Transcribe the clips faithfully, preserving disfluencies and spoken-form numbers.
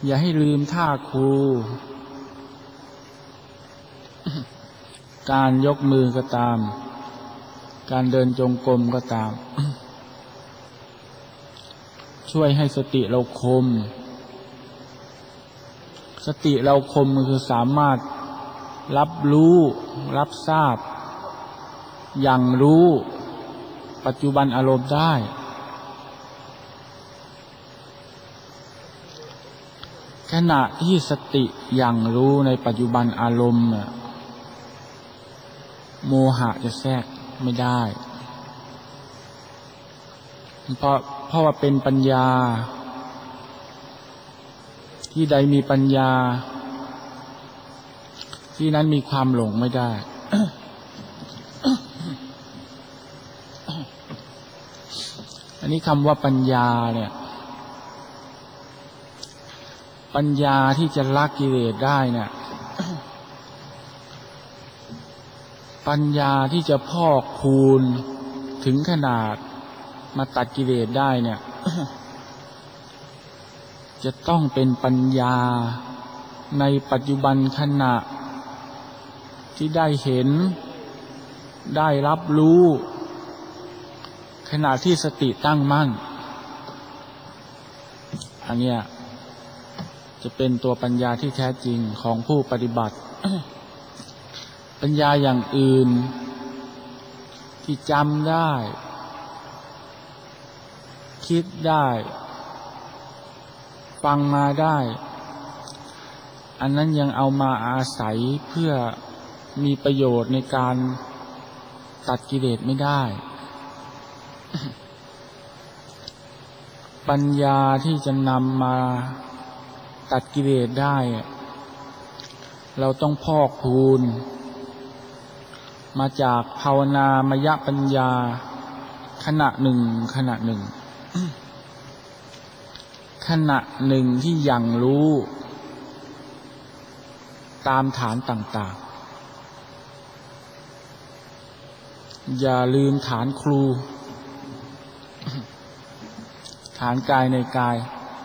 อย่าให้ลืมท่าครูการยกมือก็ตามการเดินจงกรมก็ตามช่วยให้สติเราคมสติเราคมคือสามารถรับรู้รับทราบอย่างรู้ปัจจุบันอารมณ์ได้ขณะที่สติอย่างรู้ในปัจจุบันอารมณ์โมหะจะแทรกไม่ได้เพราะเพราะว่าเป็นปัญญาที่ใดมีปัญญาที่นั้นมีความหลงไม่ได้ อันนี้คำว่าปัญญาเนี่ยปัญญาที่จะละกิเลสได้เนี่ย ปัญญาที่จะพอกพูนถึงขนาดมาตัดกิเลสได้เนี่ย จะต้องเป็นปัญญาในปัจจุบันขณะที่ได้เห็นได้รับรู้ขณะที่สติตั้งมั่นอันเนี้ยจะเป็นตัวปัญญาที่แท้จริงของผู้ปฏิบัติ ปัญญาอย่างอื่นที่จำได้คิดได้ฟังมาได้อันนั้นยังเอามาอาศัยเพื่อมีประโยชน์ในการตัดกิเลสไม่ได้ ปัญญาที่จะนำมาตัดกิเลสได้เราต้องพอกพูนมาจากภาวนามยปัญญาขณะหนึ่งขณะหนึ่ง ขณะหนึ่งที่ยังรู้ตามฐานต่างๆอย่าลืมฐานครู ฐานกายในกาย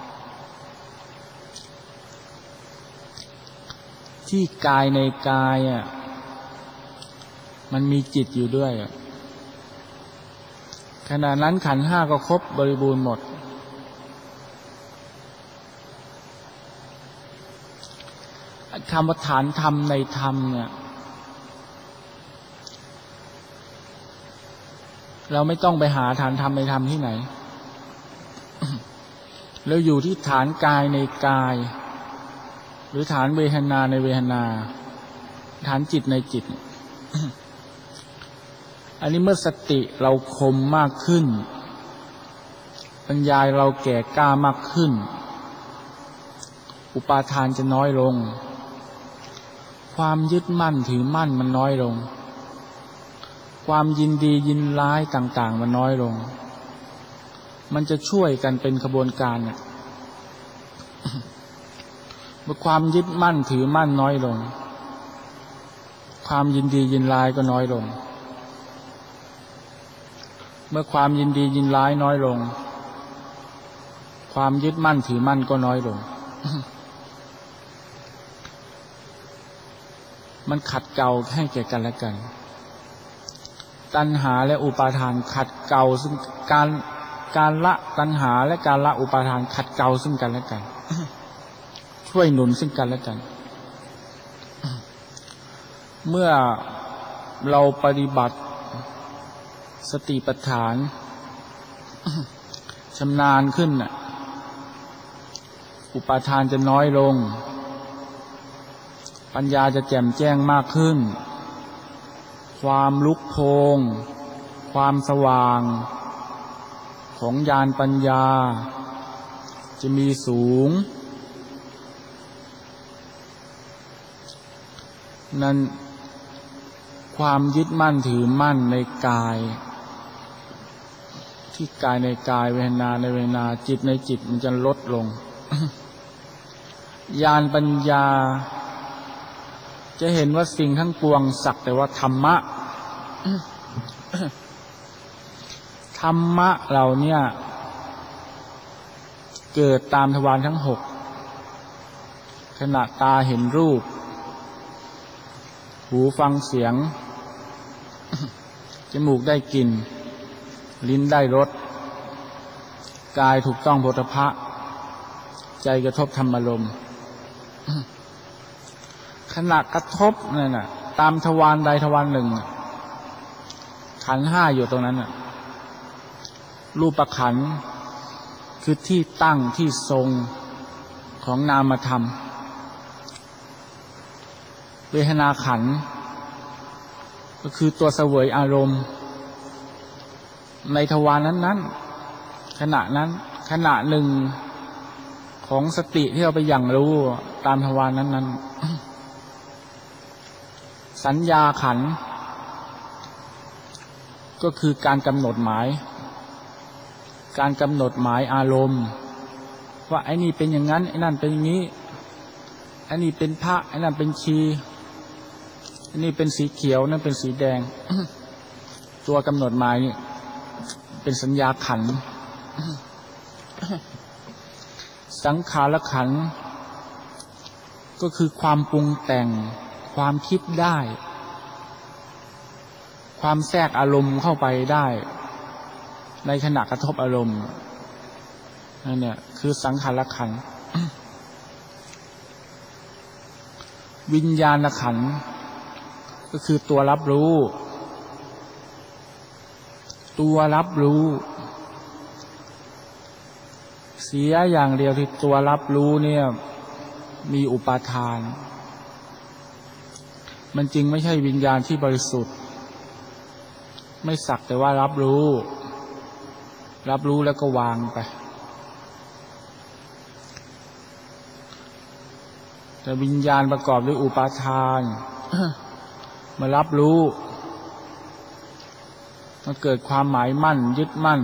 ที่กายในกายอ่ะมันมีจิตอยู่ด้วยขณะนั้นขันธ์ห้าก็ครบบริบูรณ์หมดคำว่าฐานธรรมในธรรมเนี่ยเราไม่ต้องไปหาฐานธรรมในธรรมที่ไหน เราอยู่ที่ฐานกายในกายหรือฐานเวทนาในเวทนาฐานจิตในจิต อันนี้เมื่อสติเราคมมากขึ้นปัญญาเราแก่กล้ามากขึ้นอุปาทานจะน้อยลงความยึดมั่นถือมั่นมันน้อยลงความยินดียินร้ายต่างๆมันน้อยลงมันจะช่วยกันเป็นขบวนการเนี่ยเมื่อความยึดมั่นถือมั่นน้อยลงความยินดียินร้ายก็น้อยลงเมื่อความยินดียินร้ายน้อยลงความยึดมั่นถือมั่นก็น้อยลง มันขัดเกลาให้แก่กันและกันตัณหาและอุปาทานขัดเกลาซึ่งการการละตัณหาและการละอุปาทานขัดเกลาซึ่งกันและกัน ช่วยหนุนซึ่งกันและกัน เมื่อเราปฏิบัติสติปัฏฐาน ชำนาญขึ้นน่ะอุปาทานจะน้อยลงปัญญาจะแจ่มแจ้งมากขึ้นความลุกโพลงความสว่างของญาณปัญญาจะมีสูงนั้นความยึดมั่นถือมั่นในกายที่กายในกายเวทนาในเวทนาจิตในจิตมันจะลดลง ญาณปัญญาจะเห็นว่าสิ่งทั้งปวงสักแต่ว่าธรรมะ ธรรมะเราเนี่ยเกิดตามทวารทั้งหกขณะตาเห็นรูปหูฟังเสียง จมูกได้กลิ่นลิ้นได้รสกายถูกต้องโผฏฐัพพะใจกระทบธรรมารมณ์ ขณะกระทบนั่นน่ะตามทวารใดทวารหนึ่งขันธ์ห้าอยู่ตรงนั้นน่ะรูปขันธ์คือที่ตั้งที่ทรงของนามธรรมเวทนาขันธ์ก็คือตัวเสวยอารมณ์ในทวารนั้นๆขณะนั้นขณะหนึ่งของสติที่เราไปอย่างรู้ตามทวารนั้นๆสัญญาขันธ์ก็คือการกำหนดหมายการกำหนดหมายอารมณ์ว่าไอ้นี่เป็นอย่างนั้นไอ้นั่นเป็นอย่างนี้ไอ้นี่เป็นพระไอ้นั่นเป็นชีไอ้นี่เป็นสีเขียวนั่นเป็นสีแดง ตัวกำหนดหมายนี่เป็นสัญญาขันธ์ สังขารขันธ์ก็คือความปรุงแต่งความคิดได้ความแทรกอารมณ์เข้าไปได้ในขณะกระทบอารมณ์นั่นเนี่ยคือสังขารขันธ์ วิญญาณขันธ์ก็คือตัวรับรู้ตัวรับรู้เสียอย่างเดียวที่ตัวรับรู้เนี่ยมีอุปาทานมันจริงไม่ใช่วิญญาณที่บริสุทธิ์ไม่สักแต่ว่ารับรู้รับรู้แล้วก็วางไปแต่วิญญาณประกอบด้วยอุปาทาน มารับรู้มันเกิดความหมายมั่นยึดมั่น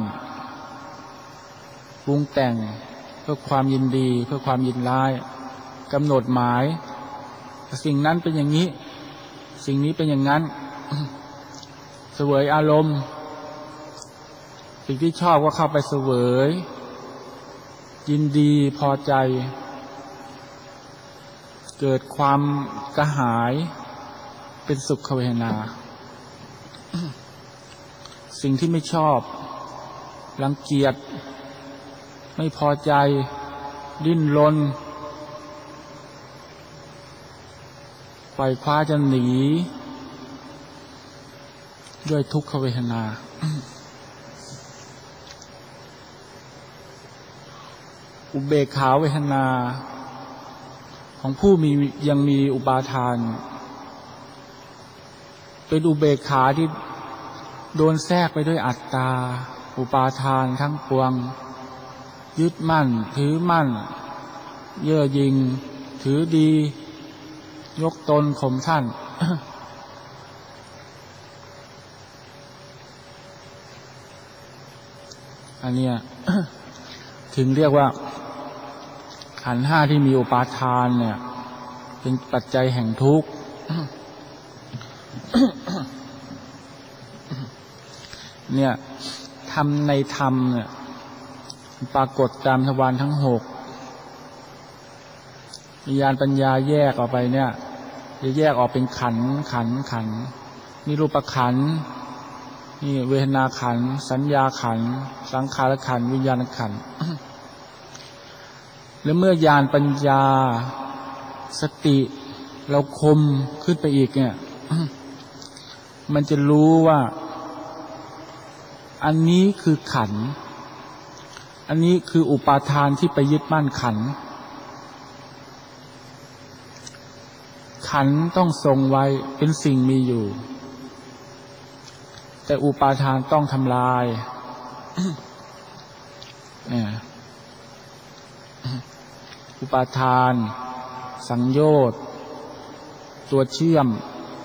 ปรุงแต่งเพื่อความยินดีเพื่อความยินร้ายกำหนดหมายสิ่งนั้นเป็นอย่างนี้สิ่งนี้เป็นอย่างนั้น เสวยอารมณ์สิ่งที่ชอบก็เข้าไปเสวยยินดีพอใจเกิดความกระหายเป็นสุขเวทนา สิ่งที่ไม่ชอบรังเกียจไม่พอใจดิ้นรนไขว่คว้าจะหนีด้วยทุกขเวทนา อุเบกขาเวทนาของผู้มียังมีอุปาทานเป็นอุเบกขาที่โดนแทรกไปด้วยอัตตาอุปาทานทั้งปวงยึดมั่นถือมั่นเย่อหยิ่งถือดียกตนข่มท่าน อันเนี้ย ถึงเรียกว่าขันธ์ห้าที่มีอุปาทานเนี่ยเป็นปัจจัยแห่งทุกข์ เนี่ยธรรมในธรรมเนี่ยปรากฏตามทวารทั้งหกวิญญาณปัญญาแยกออกไปเนี่ยจะแยกออกเป็นขันธ์ขันธ์ขันธ์มีรูปขันธ์นี่เวทนาขันธ์สัญญาขันธ์สังขารขันธ์วิญญาณขันธ์ แล้วเมื่อญาณปัญญาสติเราคมขึ้นไปอีกเนี่ย มันจะรู้ว่าอันนี้คือขันธ์อันนี้คืออุปาทานที่ไปยึดมั่นขันธ์ขันธ์ต้องทรงไว้เป็นสิ่งมีอยู่แต่อุปาทานต้องทำลาย เนี่ยอุปาทานสังโยชน์ตัวเชื่อม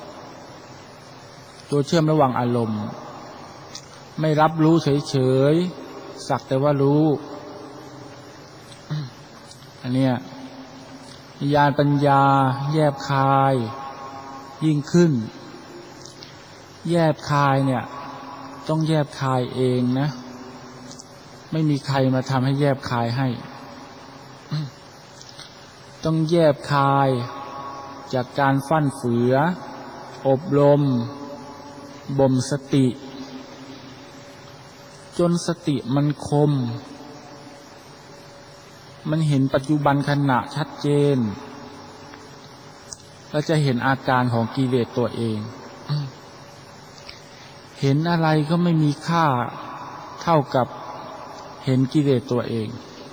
ตัวเชื่อมระหว่างอารมณ์ไม่รับรู้เฉยๆสักแต่ว่ารู้ อันเนี้ยญาณปัญญาแยบคายยิ่งขึ้นแยบคายเนี่ยต้องแยบคายเองนะไม่มีใครมาทำให้แยบคายให้ต้องแยบคายจากการฟั่นเฟืออบรมบ่มสติจนสติมันคมมันเห็นปัจจุบันขณะชัดเจนแล้วจะเห็นอาการของกิเลสตัวเองเห็นอะไรก็ไม่มีค่าเท่ากับเห็นกิเลสตัวเอง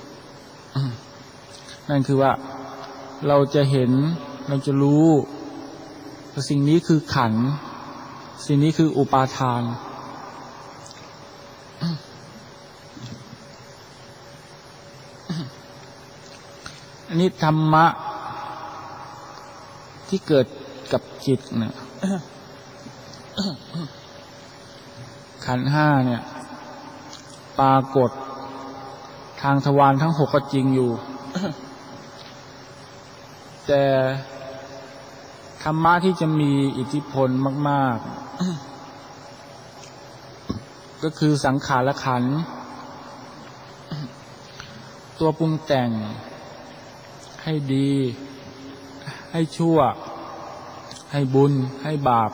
นั่นคือว่าเราจะเห็นเราจะรู้สิ่งนี้คือขันธ์สิ่งนี้คืออุปาทานอันนี้ธรรมะที่เกิดกับจิตเนี่ยขันธ์ห้าเนี่ยปรากฏทางทวารทั้งหกก็จริงอยู่แต่ธรรมะที่จะมีอิทธิพลมากๆก็คือสังขารขันธ์ตัวปรุงแต่งให้ดีให้ชั่วให้บุญให้บาป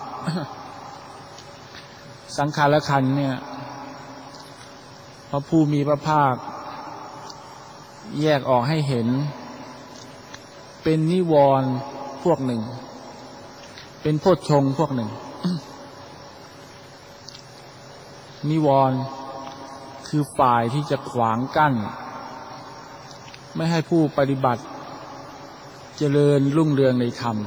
สังขารขันธ์เนี่ยพระผู้มีพระภาคแยกออกให้เห็นเป็นนิวรณ์พวกหนึ่งเป็นโพชฌงค์พวกหนึ่งนิวรณ์คือฝ่ายที่จะขวางกั้นไม่ให้ผู้ปฏิบัติเจริญรุ่งเรืองในธรรม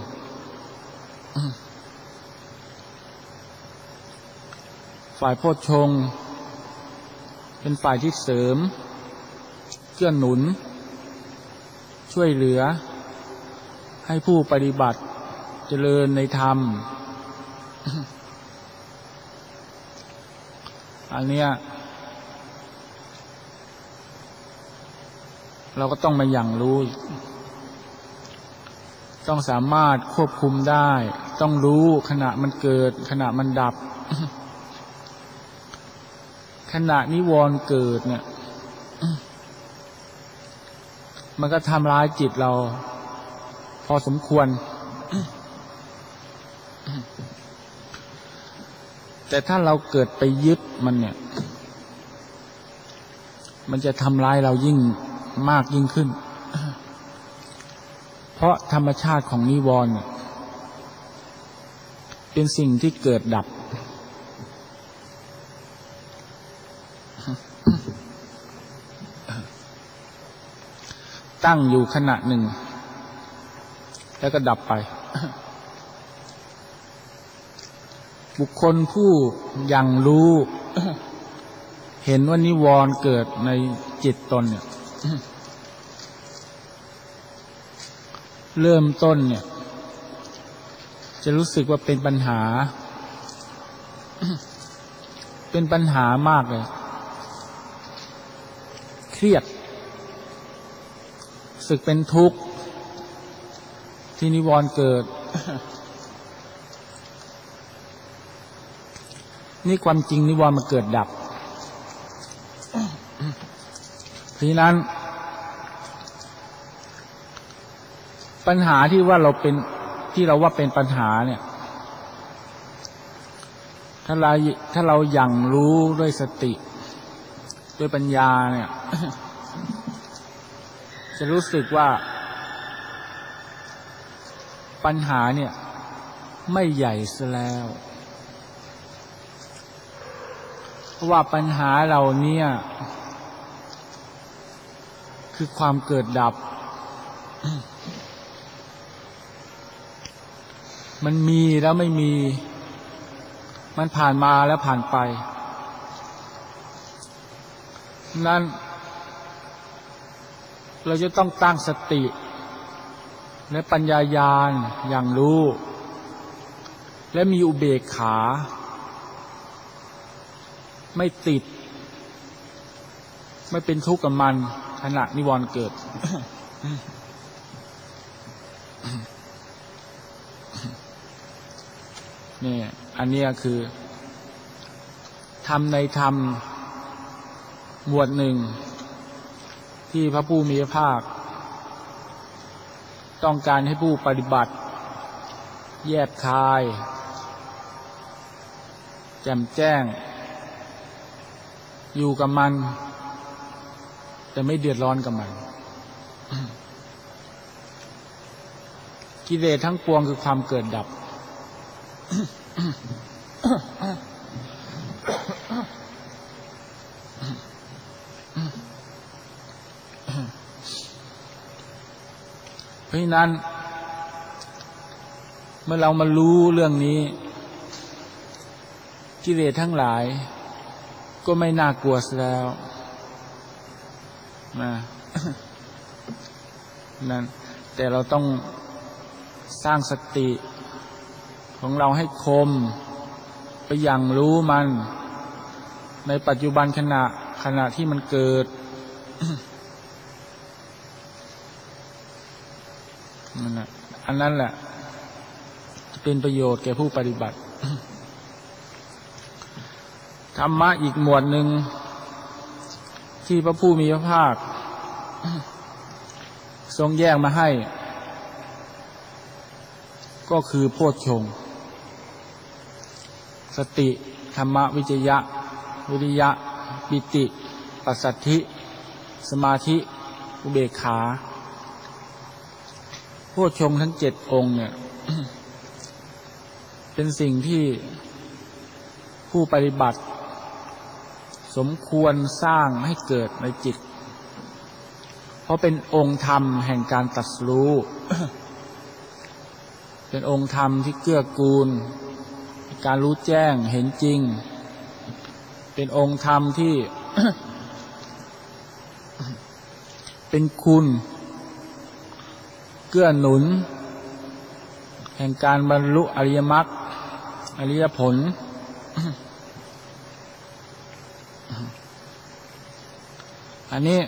ฝ่ายโพชฌงค์เป็นฝ่ายที่เสริมเกื้อหนุนช่วยเหลือให้ผู้ปฏิบัติเจริญในธรรมอันเนี้ยเราก็ต้องมาอย่างรู้ต้องสามารถควบคุมได้ต้องรู้ขณะมันเกิดขณะมันดับขณะนิวรณ์เกิดเนี่ยมันก็ทำร้ายจิตเราพอสมควรแต่ถ้าเราเกิดไปยึดมันเนี่ยมันจะทำร้ายเรายิ่งมากยิ่งขึ้นเพราะธรรมชาติของนิวรณ์เป็นสิ่งที่เกิดดับตั้งอยู่ขณะหนึ่งแล้วก็ดับไปบุคคลผู้ยังรู้เห็นว่านิวรณ์เกิดในจิตตนเนี่ยเริ่มต้นเนี่ยจะรู้สึกว่าเป็นปัญหาเป็นปัญหามากเลยเครียดรู้สึกเป็นทุกข์ที่นิวรณ์เกิดนี่ความจริงนิวรณ์มันเกิดดับเพราะฉะนั้นปัญหาที่ว่าเราเป็นที่เราว่าเป็นปัญหาเนี่ยถ้าเราถ้าเราอย่างรู้ด้วยสติด้วยปัญญาเนี่ยจะรู้สึกว่าปัญหาเนี่ยไม่ใหญ่ซะแล้วเพราะว่าปัญหาเราเนี่ยคือความเกิดดับมันมีแล้วไม่มีมันผ่านมาแล้วผ่านไปนั้นเราจะต้องตั้งสติและปัญญาญาณอย่างรู้และมีอุเบกขาไม่ติดไม่เป็นทุกข์กับมันขณะนิวรณ์เกิด นี่อันนี้คือธรรมในธรรมหมวดหนึ่งที่พระผู้มีพระภาคต้องการให้ผู้ปฏิบัติแยบคายแจ่มแจ้งอยู่กับมันแต่ไม่เดือดร้อนกับมันกิเลสทั้งปวงคือความเกิดดับเพราะฉะนั้นเมื่อเรามารู้เรื่องนี้กิเลสทั้งหลายก็ไม่น่ากลัวแล้วนะนั่นแต่เราต้องสร้างสติของเราให้คมไปอย่างรู้มันในปัจจุบันขณะขณะที่มันเกิดนั่นแหละอันนั้นแหละจะเป็นประโยชน์แก่ผู้ปฏิบัติธรรมะอีกหมวดหนึ่งที่พระผู้มีพระภาคทรงแยกมาให้ก็คือโพชฌงค์สติธรรมวิจยะวิริยะปิติปัสสัทธิสมาธิอุเบกขาโพชฌงค์ทั้งเจ็ดองค์เนี่ย เป็นสิ่งที่ผู้ปฏิบัติสมควรสร้างให้เกิดในจิตเพราะเป็นองค์ธรรมแห่งการตรัสรู้ เป็นองค์ธรรมที่เกื้อกูลการรู้แจ้งเห็นจริงเป็นองค์ธรรมที่ เป็นคุณเกื้อหนุนแห่งการบรรลุอริยมรรคอริยผล อันนี้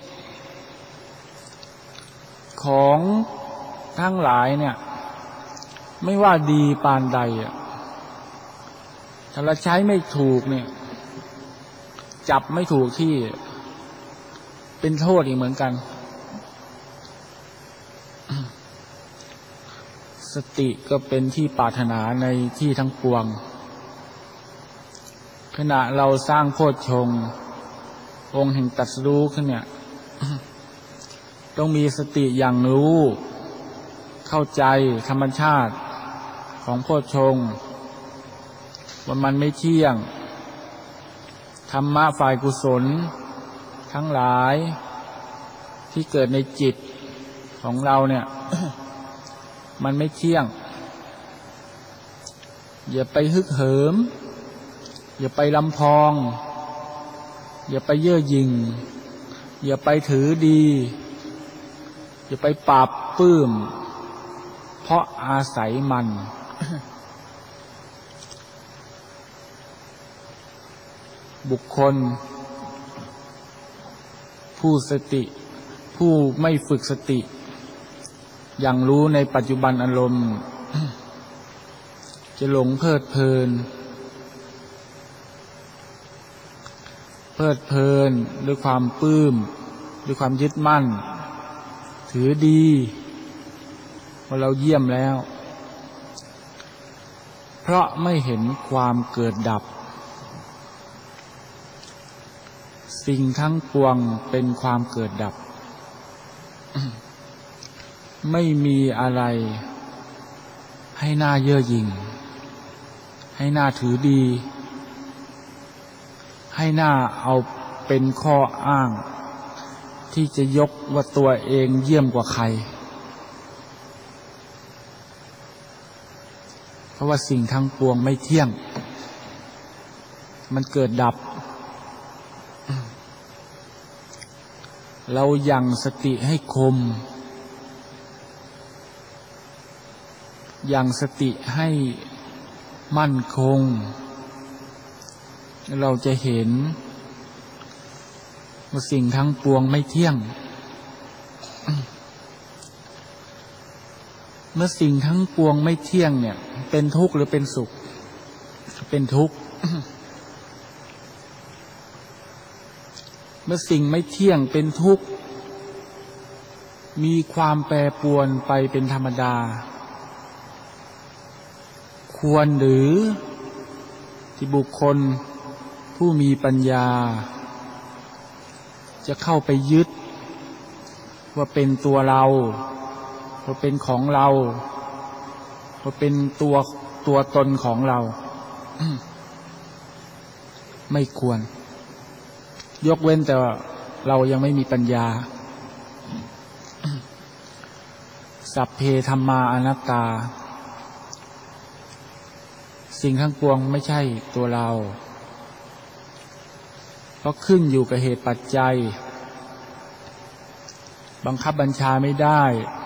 ของทั้งหลายเนี่ยไม่ว่าดีปานใดอ่ะถ้าเราใช้ไม่ถูกเนี่ยจับไม่ถูกที่เป็นโทษอีกเหมือนกันสติก็เป็นที่ปรารถนาในที่ทั้งปวงขณะเราสร้างโพชฌงค์องค์แห่งตรัสรู้ขึ้นเนี่ยต้องมีสติอย่างรู้เข้าใจธรรมชาติของโพชฌงค์ว่ามันไม่เที่ยงธรรมะฝ่ายกุศลทั้งหลายที่เกิดในจิตของเราเนี่ย มันไม่เที่ยงอย่าไปฮึกเหิมอย่าไปลำพองอย่าไปเย่อหยิ่งอย่าไปถือดีอย่าไปปราบปลื้มเพราะอาศัยมัน บุคคลผู้สติผู้ไม่ฝึกสติอย่างรู้ในปัจจุบันอารมณ์ จะหลงเพลิดเพลินเพลิดเพลินด้วยความปลื้มด้วยความยึดมั่นถือดีว่าเราเยี่ยมแล้วเพราะไม่เห็นความเกิดดับสิ่งทั้งปวงเป็นความเกิดดับ ไม่มีอะไรให้น่าเย่อหยิ่งให้น่าถือดีให้น่าเอาเป็นข้ออ้างที่จะยกว่าตัวเองเยี่ยมกว่าใครเพราะว่าสิ่งทั้งปวงไม่เที่ยงมันเกิดดับเรายังสติให้คมยังสติให้มั่นคงเราจะเห็นว่าสิ่งทั้งปวงไม่เที่ยงเมื่อสิ่งทั้งปวงไม่เที่ยงเนี่ยเป็นทุกข์หรือเป็นสุขเป็นทุกข์เมื่อสิ่งไม่เที่ยงเป็นทุกข์มีความแปรปรวนไปเป็นธรรมดาควรหรือที่บุคคลผู้มีปัญญาจะเข้าไปยึดว่าเป็นตัวเราว่าเป็นของเราว่าเป็นตัวตัวตนของเรา ไม่ควรยกเว้นแต่ว่าเรายังไม่มีปัญญา สัพเพธัมมาอนัตตาสิ่งทั้งปวงไม่ใช่ตัวเราเพราะขึ้นอยู่กับเหตุปัจจัยบังคับบัญชาไม่ได้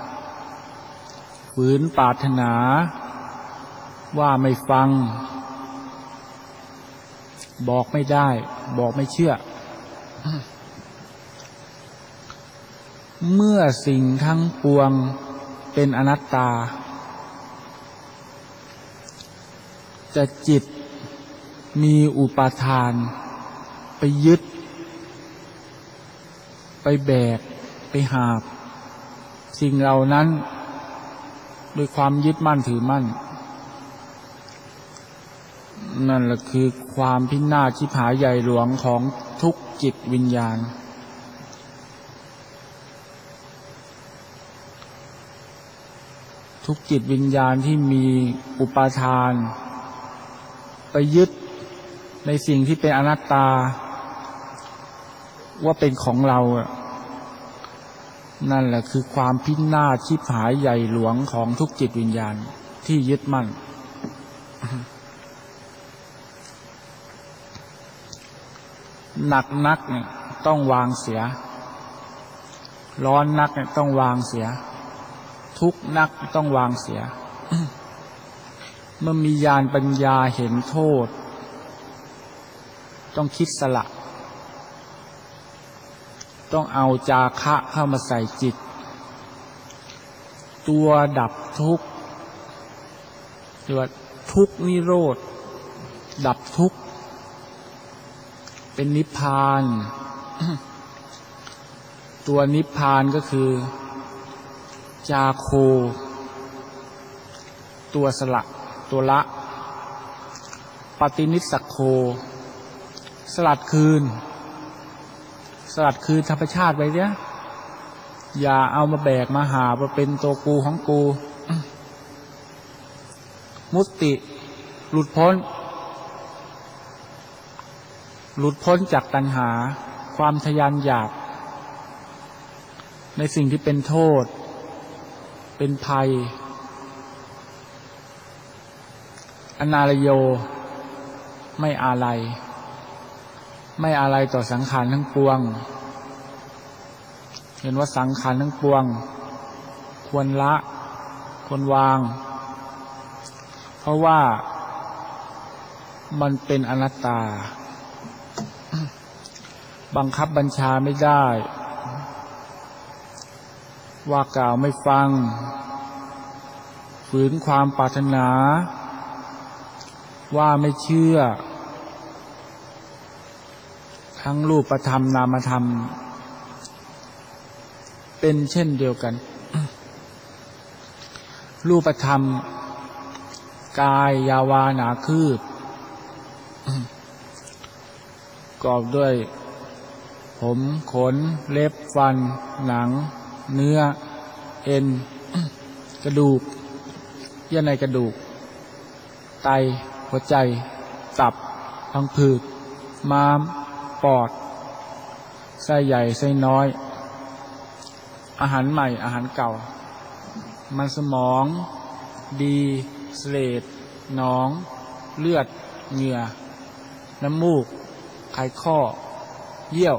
ฝืนปรารถนาว่าไม่ฟังบอกไม่ได้บอกไม่เชื่อ เมื่อสิ่งทั้งปวงเป็นอนัตตาจะจิตมีอุปาทานไปยึดไปแบกไปหาบสิ่งเหล่านั้นด้วยความยึดมั่นถือมั่นนั่นแหละคือความพินาศชิบหายใหญ่หลวงของทุกจิตวิญญาณทุกจิตวิญญาณที่มีอุปาทานไปยึดในสิ่งที่เป็นอนัตตาว่าเป็นของเรานั่นแหละคือความพินาศชิบหายใหญ่หลวงของทุกจิตวิญญาณที่ยึดมั่น หนักนักเนี่ยต้องวางเสียร้อนนักเนี่ยต้องวางเสียทุกข์นักต้องวางเสีย เมื่อมีญาณปัญญาเห็นโทษต้องคิดสละต้องเอาจาคะเข้ามาใส่จิตตัวดับทุกข์เรียกว่าทุกข์นิโรธดับทุกข์เป็นนิพพาน ตัวนิพพานก็คือจาโคตัวสละตัวละปฏินิสสโคสลัดคืนสลัดคืนธรรมชาติไปเนี่ยอย่าเอามาแบกมาหาว่าเป็นตัวกูของกู มุตติหลุดพ้นหลุดพ้นจากตัณหาความทะยานอยากในสิ่งที่เป็นโทษเป็นภัยอนาลโยไม่อาลัยไม่อาลัยต่อสังขารทั้งปวงเห็นว่าสังขารทั้งปวงควรละควรวางเพราะว่ามันเป็นอนัตตาบังคับบัญชาไม่ได้ว่ากล่าวไม่ฟังฝืนความปรารถนาว่าไม่เชื่อทั้งรูปธรรมนามธรรมเป็นเช่นเดียวกัน รูปธรรมกายยาวาหนาคืบ กอบด้วยผมขนเล็บฟันหนังเนื้อเอ็น กระดูกเยื่อในกระดูกไตหัวใจตับพังผืดม้ามปอดไส้ใหญ่ไส้น้อยอาหารใหม่อาหารเก่ามันสมองดีเสลดหนองเลือดเหงื่อน้ำมูกไขข้อเยี่ยว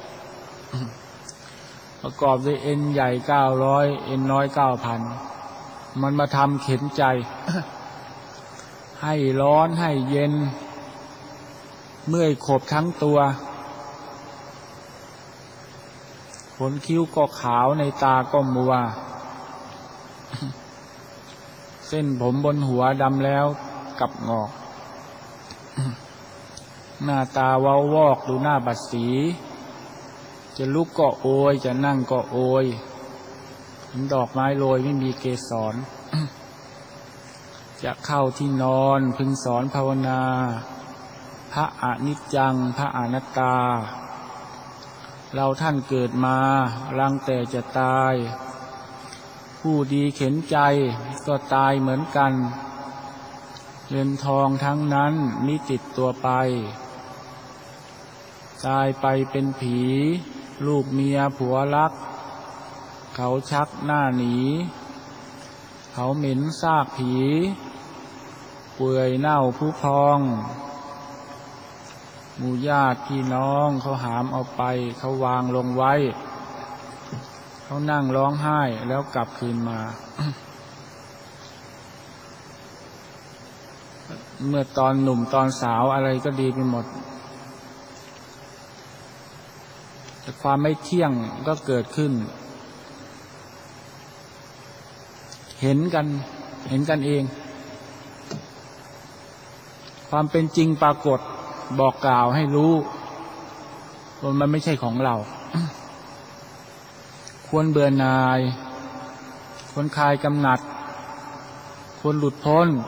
ประกอบด้วยเอ็นใหญ่เก้าร้อยเอ็นน้อยเก้าพันมันมาทำเข็นใจ ให้ร้อนให้เย็นเมื่อยขบทั้งตัวขนคิ้วก็ขาวในตาก็มัว เส้นผมบนหัวดำแล้วกับงอก หน้าตาเว้าวอกดูหน้าบัดสีจะลุกก็โอยจะนั่งก็โอยเหมือนดอกไม้โรยไม่มีเกสร จะเข้าที่นอนพึงสอนภาวนาพระอนิจจังพระอนัตตาเราท่านเกิดมารังแต่จะตายผู้ดีเข็นใจก็ตายเหมือนกันเงินทองทั้งนั้นมิติดตัวไปตายไปเป็นผีลูกเมียผัวรักเขาชักหน้าหนีเขาเหม็นซากผีเปื่อยเน่าผุพองหมู่ญาติพี่น้องเขาหามเอาไปเขาวางลงไว้เขานั่งร้องไห้แล้วกลับคืนมา เมื่อตอนหนุ่มตอนสาวอะไรก็ดีไปหมดแต่ความไม่เที่ยงก็เกิดขึ้นเห็นกันเห็นกันเองความเป็นจริงปรากฏบอกกล่าวให้รู้ว่ามันไม่ใช่ของเรา ควรเบื่อหน่ายควรคลายกำหนัดควรหลุดพ้น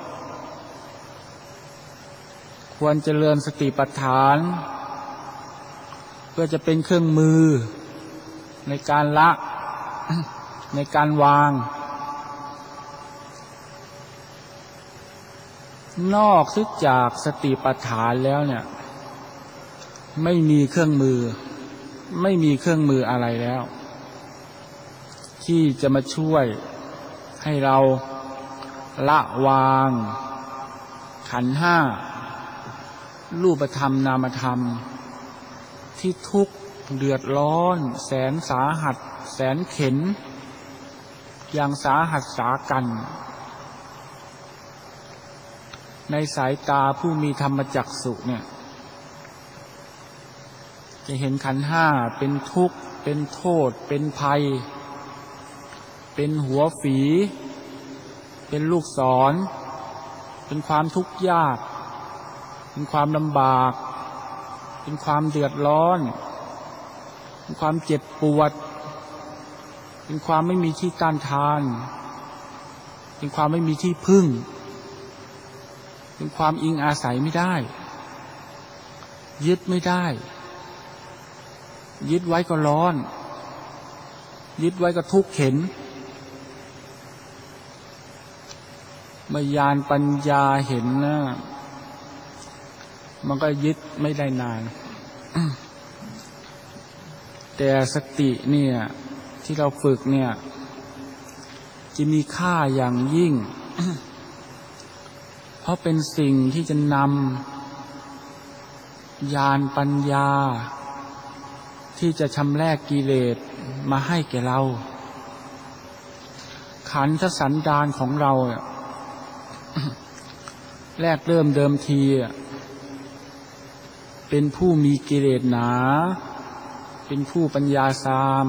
ควรเจริญสติปัฏฐานเพื่อจะเป็นเครื่องมือในการละ ในการวางนอกจากสติปัฏฐานแล้วเนี่ยไม่มีเครื่องมือไม่มีเครื่องมืออะไรแล้วที่จะมาช่วยให้เราละวางขันธ์ห้ารูปธรรมนามธรรมที่ทุกข์เดือดร้อนแสนสาหัสแสนเข็ญอย่างสาหัสสากันในสายตาผู้มีธรรมจักษุเนี่ยจะเห็นขันธ์ห้าเป็นทุกข์เป็นโทษเป็นภัยเป็นหัวฝีเป็นลูกศรเป็นความทุกข์ยากเป็นความลำบากเป็นความเดือดร้อนเป็นความเจ็บปวดเป็นความไม่มีที่ต้านทานเป็นความไม่มีที่พึ่งเป็นความอิงอาศัยไม่ได้ยึดไม่ได้ยึดไว้ก็ร้อนยึดไว้ก็ทุกข์เข็ญเมื่อญาณปัญญาเห็นนะมันก็ยึดไม่ได้นาน แต่สติเนี่ยที่เราฝึกเนี่ยจะมีค่าอย่างยิ่ง เพราะเป็นสิ่งที่จะนำญาณปัญญาที่จะชำแรกกิเลสมาให้แก่เราขันธสันดานของเรา แรกเริ่มเดิมทีเป็นผู้มีกิเลสหนาเป็นผู้ปัญญาซาม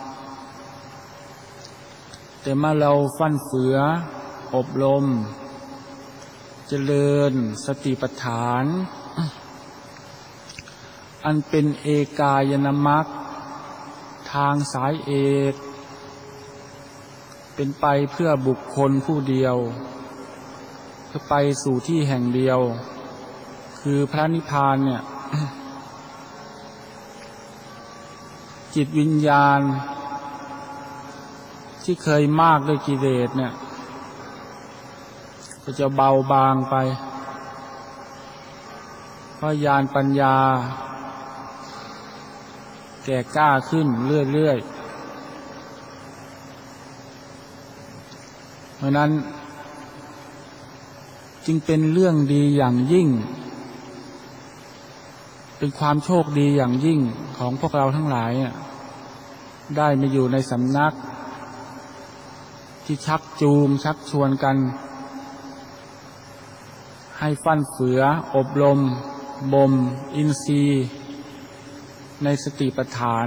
แต่เมื่อเราฟั่นเฟืออบรมเจริญสติปัฏฐานอันเป็นเอกายนมรรคทางสายเอกเป็นไปเพื่อบุคคลผู้เดียวเพื่อไปสู่ที่แห่งเดียวคือพระนิพพานเนี่ย จิตวิญญาณที่เคยมากด้วยกิเลสเนี่ยก็จะเบาบางไปเพราะญาณปัญญาแก่กล้าขึ้นเรื่อยๆเพราะนั้นจึงเป็นเรื่องดีอย่างยิ่งเป็นความโชคดีอย่างยิ่งของพวกเราทั้งหลายได้มาอยู่ในสำนักที่ชักจูงชักชวนกันให้ฟั่นเฟืออบรมบ่มอินทรีย์ในสติปัฏฐาน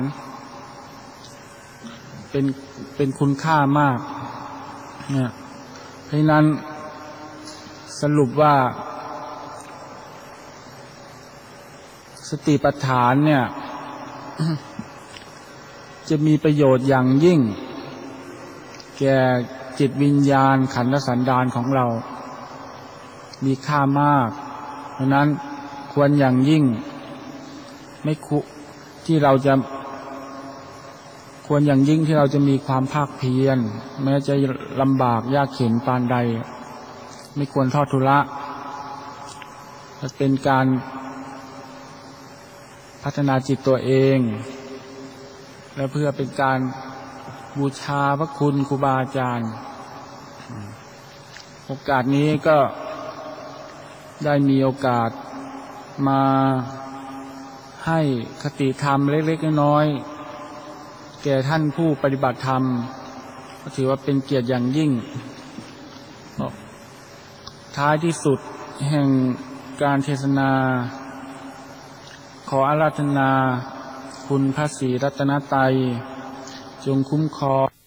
เป็นเป็นคุณค่ามากเนี่ยเพราะนั้นสรุปว่าสติปัฏฐานเนี่ย จะมีประโยชน์อย่างยิ่งแก่จิตวิญญาณขันธสันดานของเรามีค่ามากเพราะนั้นควรอย่างยิ่งไม่คุที่เราจะควรอย่างยิ่งที่เราจะมีความภาคเพียรแม้จะลำบากยากเข็ญปานใดไม่ควรทอดทุระจะเป็นการพัฒนาจิตตัวเองและเพื่อเป็นการบูชาพระคุณครูบาอาจารย์โอกาสนี้ก็ได้มีโอกาสมาให้คติธรรมเล็กๆน้อยๆแก่ท่านผู้ปฏิบัติธรรมก็ถือว่าเป็นเกียรติอย่างยิ่งท้ายที่สุดแห่งการเทศนาขออาราธนาคุณพระศรีรัตนตรัยจงคุ้มครอง